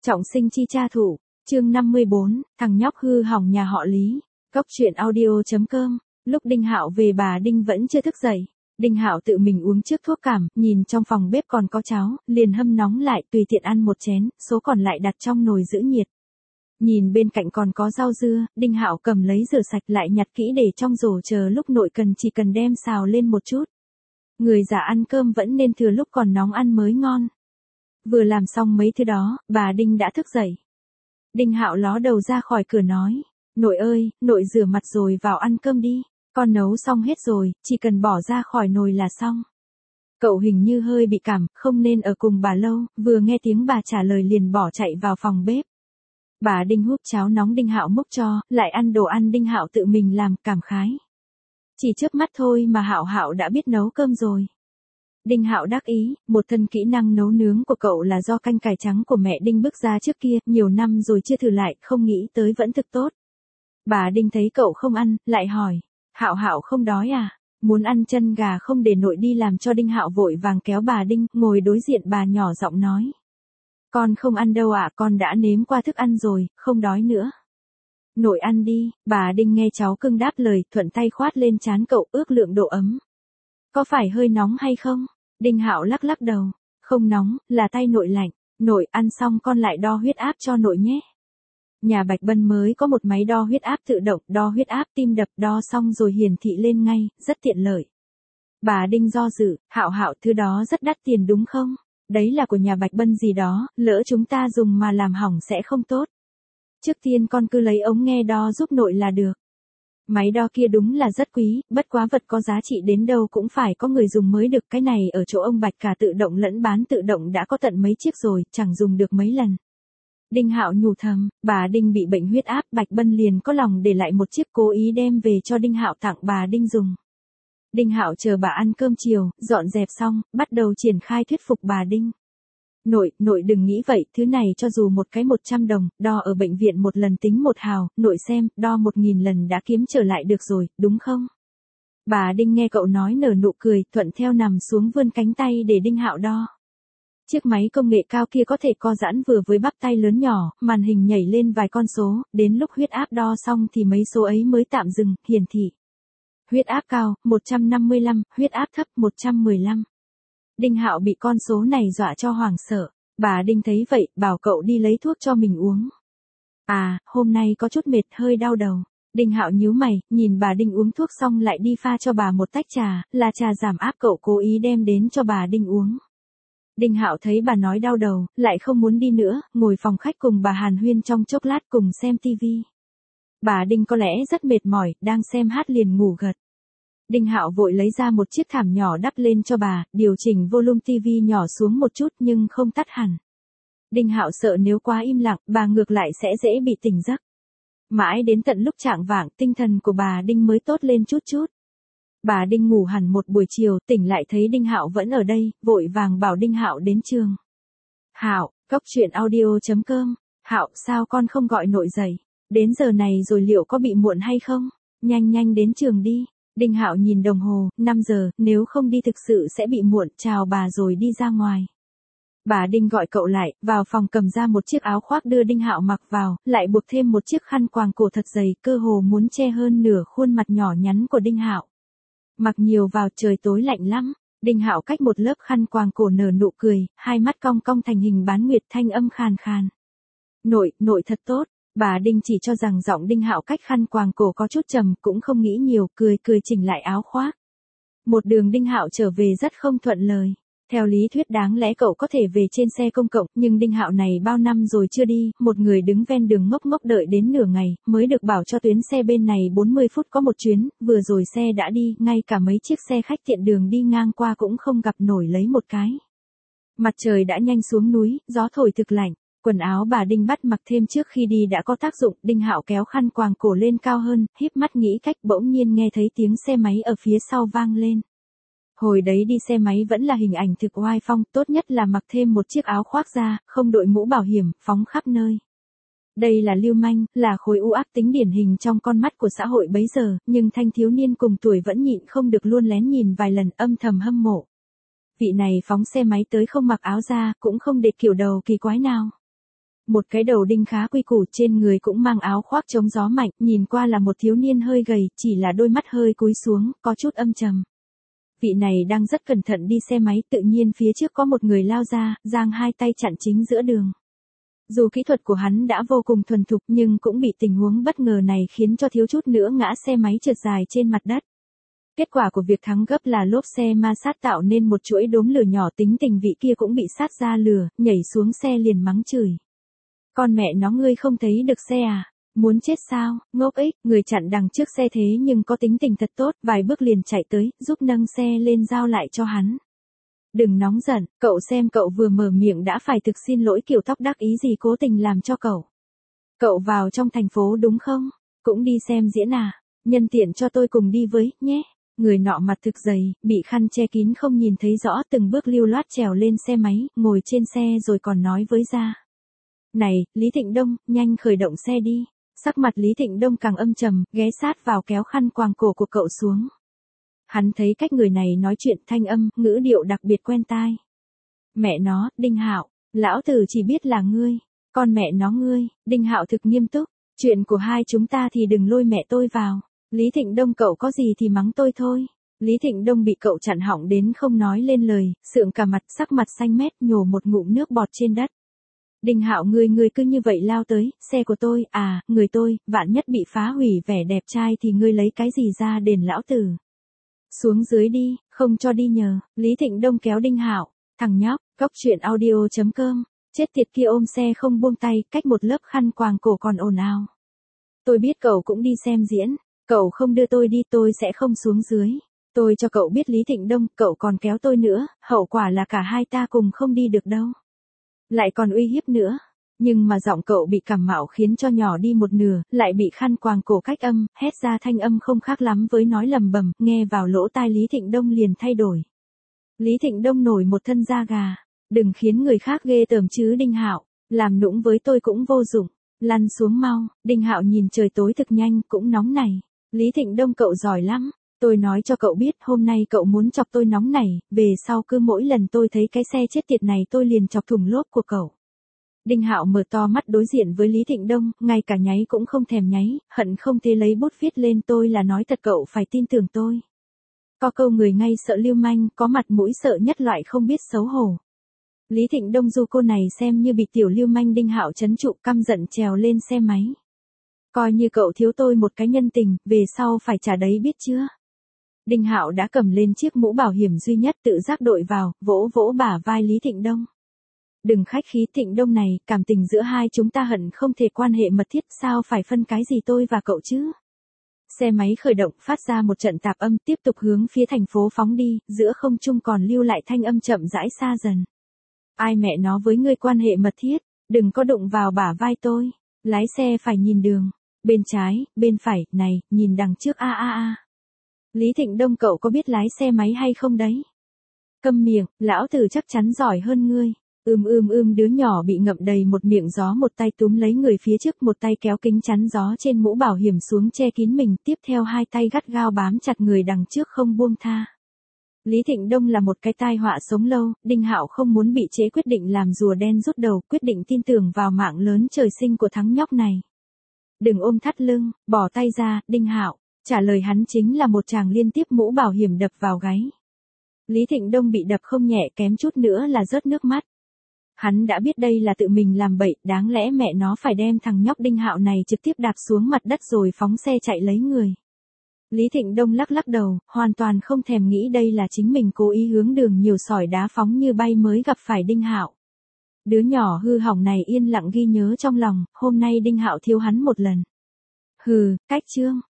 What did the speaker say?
Trọng sinh chi cha thủ, chương 54, thằng nhóc hư hỏng nhà họ Lý. Cốc truyện audio.com. Lúc Đinh Hạo về bà Đinh vẫn chưa thức dậy. Đinh Hạo tự mình uống trước thuốc cảm, nhìn trong phòng bếp còn có cháo, liền hâm nóng lại, tùy tiện ăn một chén, số còn lại đặt trong nồi giữ nhiệt. Nhìn bên cạnh còn có rau dưa, Đinh Hạo cầm lấy rửa sạch lại nhặt kỹ để trong rổ chờ lúc nội cần chỉ cần đem xào lên một chút. Người già ăn cơm vẫn nên thừa lúc còn nóng ăn mới ngon. Vừa làm xong mấy thứ đó, bà Đinh đã thức dậy. Đinh Hạo ló đầu ra khỏi cửa nói, nội ơi, nội rửa mặt rồi vào ăn cơm đi, con nấu xong hết rồi, chỉ cần bỏ ra khỏi nồi là xong. Cậu hình như hơi bị cảm, không nên ở cùng bà lâu, vừa nghe tiếng bà trả lời liền bỏ chạy vào phòng bếp. Bà Đinh húp cháo nóng Đinh Hạo múc cho, lại ăn đồ ăn Đinh Hạo tự mình làm, cảm khái. Chỉ chớp mắt thôi mà Hạo đã biết nấu cơm rồi. Đinh Hạo đắc ý, một thân kỹ năng nấu nướng của cậu là do canh cải trắng của mẹ Đinh bước ra trước kia, nhiều năm rồi chưa thử lại, không nghĩ tới vẫn thực tốt. Bà Đinh thấy cậu không ăn, lại hỏi, Hạo không đói à? Muốn ăn chân gà không để nội đi làm cho. Đinh Hạo vội vàng kéo bà Đinh, ngồi đối diện bà nhỏ giọng nói. Con không ăn đâu ạ, con đã nếm qua thức ăn rồi, không đói nữa. Nội ăn đi, bà Đinh nghe cháu cưng đáp lời, thuận tay khoát lên trán cậu, ước lượng độ ấm. Có phải hơi nóng hay không? Đinh Hạo lắc lắc đầu. Không nóng, là tay nội lạnh. Nội ăn xong con lại đo huyết áp cho nội nhé. Nhà Bạch Bân mới có một máy đo huyết áp tự động, đo huyết áp tim đập, đo xong rồi hiển thị lên ngay, rất tiện lợi. Bà Đinh do dự, Hạo thứ đó rất đắt tiền đúng không? Đấy là của nhà Bạch Bân gì đó, lỡ chúng ta dùng mà làm hỏng sẽ không tốt. Trước tiên con cứ lấy ống nghe đo giúp nội là được. Máy đo kia đúng là rất quý, bất quá vật có giá trị đến đâu cũng phải có người dùng mới được. Cái này ở chỗ ông Bạch cả tự động lẫn bán tự động đã có tận mấy chiếc rồi, chẳng dùng được mấy lần. Đinh Hạo nhủ thầm, bà Đinh bị bệnh huyết áp, Bạch Bân liền có lòng để lại một chiếc cố ý đem về cho Đinh Hạo tặng bà Đinh dùng. Đinh Hạo chờ bà ăn cơm chiều, dọn dẹp xong, bắt đầu triển khai thuyết phục bà Đinh. Nội đừng nghĩ vậy, thứ này cho dù một cái 100 đồng, đo ở bệnh viện một lần tính 1 hào, nội xem, đo 1000 lần đã kiếm trở lại được rồi, đúng không? Bà Đinh nghe cậu nói nở nụ cười, thuận theo nằm xuống vươn cánh tay để Đinh Hạo đo. Chiếc máy công nghệ cao kia có thể co giãn vừa với bắp tay lớn nhỏ, màn hình nhảy lên vài con số, đến lúc huyết áp đo xong thì mấy số ấy mới tạm dừng, hiển thị. Huyết áp cao, 155, huyết áp thấp, 115. Đinh Hạo bị con số này dọa cho hoảng sợ. Bà Đinh thấy vậy, bảo cậu đi lấy thuốc cho mình uống. À, hôm nay có chút mệt, hơi đau đầu. Đinh Hạo nhíu mày, nhìn bà Đinh uống thuốc xong lại đi pha cho bà một tách trà, là trà giảm áp cậu cố ý đem đến cho bà Đinh uống. Đinh Hạo thấy bà nói đau đầu, lại không muốn đi nữa, ngồi phòng khách cùng bà hàn huyên trong chốc lát cùng xem tivi. Bà Đinh có lẽ rất mệt mỏi, đang xem hát liền ngủ gật. Đinh Hạo vội lấy ra một chiếc thảm nhỏ đắp lên cho bà, điều chỉnh volume tivi nhỏ xuống một chút nhưng không tắt hẳn. Đinh Hạo sợ nếu quá im lặng, bà ngược lại sẽ dễ bị tỉnh giấc. Mãi đến tận lúc chạng vạng, tinh thần của bà Đinh mới tốt lên chút chút. Bà Đinh ngủ hẳn một buổi chiều, tỉnh lại thấy Đinh Hạo vẫn ở đây, vội vàng bảo Đinh Hạo đến trường. Hạo, cốc truyện audio.com. Hạo, sao con không gọi nội dậy? Đến giờ này rồi liệu có bị muộn hay không? Nhanh đến trường đi. Đinh Hạo nhìn đồng hồ, 5 giờ, nếu không đi thực sự sẽ bị muộn, chào bà rồi đi ra ngoài. Bà Đinh gọi cậu lại, vào phòng cầm ra một chiếc áo khoác đưa Đinh Hạo mặc vào, lại buộc thêm một chiếc khăn quàng cổ thật dày, cơ hồ muốn che hơn nửa khuôn mặt nhỏ nhắn của Đinh Hạo. Mặc nhiều vào trời tối lạnh lắm. Đinh Hạo cách một lớp khăn quàng cổ nở nụ cười, hai mắt cong cong thành hình bán nguyệt, thanh âm khàn khàn. Nội thật tốt. Bà Đinh chỉ cho rằng giọng Đinh Hạo cách khăn quàng cổ có chút trầm, cũng không nghĩ nhiều, cười chỉnh lại áo khoác. Một đường Đinh Hạo trở về rất không thuận lời. Theo lý thuyết đáng lẽ cậu có thể về trên xe công cộng, nhưng Đinh Hạo này bao năm rồi chưa đi, một người đứng ven đường ngốc đợi đến nửa ngày, mới được bảo cho tuyến xe bên này 40 phút có một chuyến, vừa rồi xe đã đi, ngay cả mấy chiếc xe khách tiện đường đi ngang qua cũng không gặp nổi lấy một cái. Mặt trời đã nhanh xuống núi, gió thổi thực lạnh. Quần áo bà Đinh bắt mặc thêm trước khi đi đã có tác dụng, Đinh Hạo kéo khăn quàng cổ lên cao hơn, híp mắt nghĩ cách, bỗng nhiên nghe thấy tiếng xe máy ở phía sau vang lên. Hồi đấy đi xe máy vẫn là hình ảnh thực oai phong, tốt nhất là mặc thêm một chiếc áo khoác da, không đội mũ bảo hiểm, phóng khắp nơi. Đây là lưu manh, là khối u ác tính điển hình trong con mắt của xã hội bấy giờ, nhưng thanh thiếu niên cùng tuổi vẫn nhịn không được luôn lén nhìn vài lần, âm thầm hâm mộ. Vị này phóng xe máy tới không mặc áo da, cũng không để kiểu đầu kỳ quái nào. Một cái đầu đinh khá quy củ, trên người cũng mang áo khoác chống gió mạnh, nhìn qua là một thiếu niên hơi gầy, chỉ là đôi mắt hơi cúi xuống, có chút âm trầm. Vị này đang rất cẩn thận đi xe máy, tự nhiên phía trước có một người lao ra, giang hai tay chặn chính giữa đường. Dù kỹ thuật của hắn đã vô cùng thuần thục nhưng cũng bị tình huống bất ngờ này khiến cho thiếu chút nữa ngã xe máy trượt dài trên mặt đất. Kết quả của việc thắng gấp là lốp xe ma sát tạo nên một chuỗi đốm lửa nhỏ, tính tình vị kia cũng bị sát ra lửa, nhảy xuống xe liền mắng chửi. Con mẹ nó, ngươi không thấy được xe à? Muốn chết sao, ngốc ích. Người chặn đằng trước xe thế nhưng có tính tình thật tốt, vài bước liền chạy tới, giúp nâng xe lên giao lại cho hắn. Đừng nóng giận, cậu xem, cậu vừa mở miệng đã phải thực xin lỗi, kiểu tóc đắc ý gì cố tình làm cho cậu. Cậu vào trong thành phố đúng không? Cũng đi xem diễn à? Nhân tiện cho tôi cùng đi với, nhé. Người nọ mặt thực dày, bị khăn che kín không nhìn thấy rõ, từng bước lưu loát trèo lên xe máy, ngồi trên xe rồi còn nói với ra. Này, Lý Thịnh Đông, nhanh khởi động xe đi. Sắc mặt Lý Thịnh Đông càng âm trầm, ghé sát vào kéo khăn quàng cổ của cậu xuống. Hắn thấy cách người này nói chuyện, thanh âm, ngữ điệu đặc biệt quen tai. Mẹ nó, Đinh Hạo, lão tử chỉ biết là ngươi. Con mẹ nó ngươi. Đinh Hạo thực nghiêm túc. Chuyện của hai chúng ta thì đừng lôi mẹ tôi vào. Lý Thịnh Đông, cậu có gì thì mắng tôi thôi. Lý Thịnh Đông bị cậu chặn họng đến không nói lên lời, sượng cả mặt, sắc mặt xanh mét, nhổ một ngụm nước bọt trên đất. Đinh Hạo, ngươi cứ như vậy lao tới, xe của tôi, à, người tôi, vạn nhất bị phá hủy vẻ đẹp trai thì ngươi lấy cái gì ra đền lão tử. Xuống dưới đi, không cho đi nhờ. Lý Thịnh Đông kéo Đinh Hạo. Thằng nhóc, cóc truyện audio.com. Chết tiệt kia ôm xe không buông tay, cách một lớp khăn quàng cổ còn ồn ào. Tôi biết cậu cũng đi xem diễn. Cậu không đưa tôi đi tôi sẽ không xuống dưới. Tôi cho cậu biết Lý Thịnh Đông, cậu còn kéo tôi nữa, hậu quả là cả hai ta cùng không đi được đâu. Lại còn uy hiếp nữa. Nhưng mà giọng cậu bị cảm mạo khiến cho nhỏ đi một nửa, lại bị khăn quàng cổ cách âm, hét ra thanh âm không khác lắm với nói lầm bầm, nghe vào lỗ tai Lý Thịnh Đông liền thay đổi. Lý Thịnh Đông nổi một thân da gà. Đừng khiến người khác ghê tởm chứ Đinh Hạo, làm nũng với tôi cũng vô dụng. Lăn xuống mau. Đinh Hạo nhìn trời tối thực nhanh, cũng nóng này. Lý Thịnh Đông, cậu giỏi lắm. Tôi nói cho cậu biết, hôm nay cậu muốn chọc tôi nóng này, về sau cứ mỗi lần tôi thấy cái xe chết tiệt này tôi liền chọc thủng lốp của cậu. Đinh Hạo mở to mắt đối diện với Lý Thịnh Đông, ngay cả nháy cũng không thèm nháy, hận không thể lấy bút viết lên, tôi là nói thật, cậu phải tin tưởng tôi. Có câu người ngay sợ lưu manh, có mặt mũi sợ nhất loại không biết xấu hổ. Lý Thịnh Đông du cô này xem như bị tiểu lưu manh. Đinh Hạo trấn trụ, căm giận trèo lên xe máy. Coi như cậu thiếu tôi một cái nhân tình, về sau phải trả đấy biết chưa? Đinh Hạo đã cầm lên chiếc mũ bảo hiểm duy nhất, tự giác đội vào, vỗ vỗ bả vai Lý Thịnh Đông. Đừng khách khí Thịnh Đông này, cảm tình giữa hai chúng ta hận không thể quan hệ mật thiết, sao phải phân cái gì tôi và cậu chứ? Xe máy khởi động, phát ra một trận tạp âm, tiếp tục hướng phía thành phố phóng đi, giữa không trung còn lưu lại thanh âm chậm rãi xa dần. Ai mẹ nó với ngươi quan hệ mật thiết, đừng có đụng vào bả vai tôi. Lái xe phải nhìn đường, bên trái, bên phải, này, nhìn đằng trước a. Lý Thịnh Đông, cậu có biết lái xe máy hay không đấy? Câm miệng, lão tử chắc chắn giỏi hơn ngươi. Đứa nhỏ bị ngậm đầy một miệng gió, một tay túm lấy người phía trước, một tay kéo kính chắn gió trên mũ bảo hiểm xuống che kín mình, tiếp theo hai tay gắt gao bám chặt người đằng trước không buông tha. Lý Thịnh Đông là một cái tai họa sống lâu, Đinh Hạo không muốn bị chế, quyết định làm rùa đen rút đầu, quyết định tin tưởng vào mạng lớn trời sinh của thằng nhóc này. Đừng ôm thắt lưng, bỏ tay ra, Đinh Hạo. Trả lời hắn chính là một tràng liên tiếp mũ bảo hiểm đập vào gáy. Lý Thịnh Đông bị đập không nhẹ, kém chút nữa là rớt nước mắt. Hắn đã biết đây là tự mình làm bậy, đáng lẽ mẹ nó phải đem thằng nhóc Đinh Hạo này trực tiếp đạp xuống mặt đất rồi phóng xe chạy lấy người. Lý Thịnh Đông lắc lắc đầu, hoàn toàn không thèm nghĩ đây là chính mình cố ý hướng đường nhiều sỏi đá phóng như bay mới gặp phải Đinh Hạo. Đứa nhỏ hư hỏng này yên lặng ghi nhớ trong lòng, hôm nay Đinh Hạo thiếu hắn một lần. Hừ, cách trương.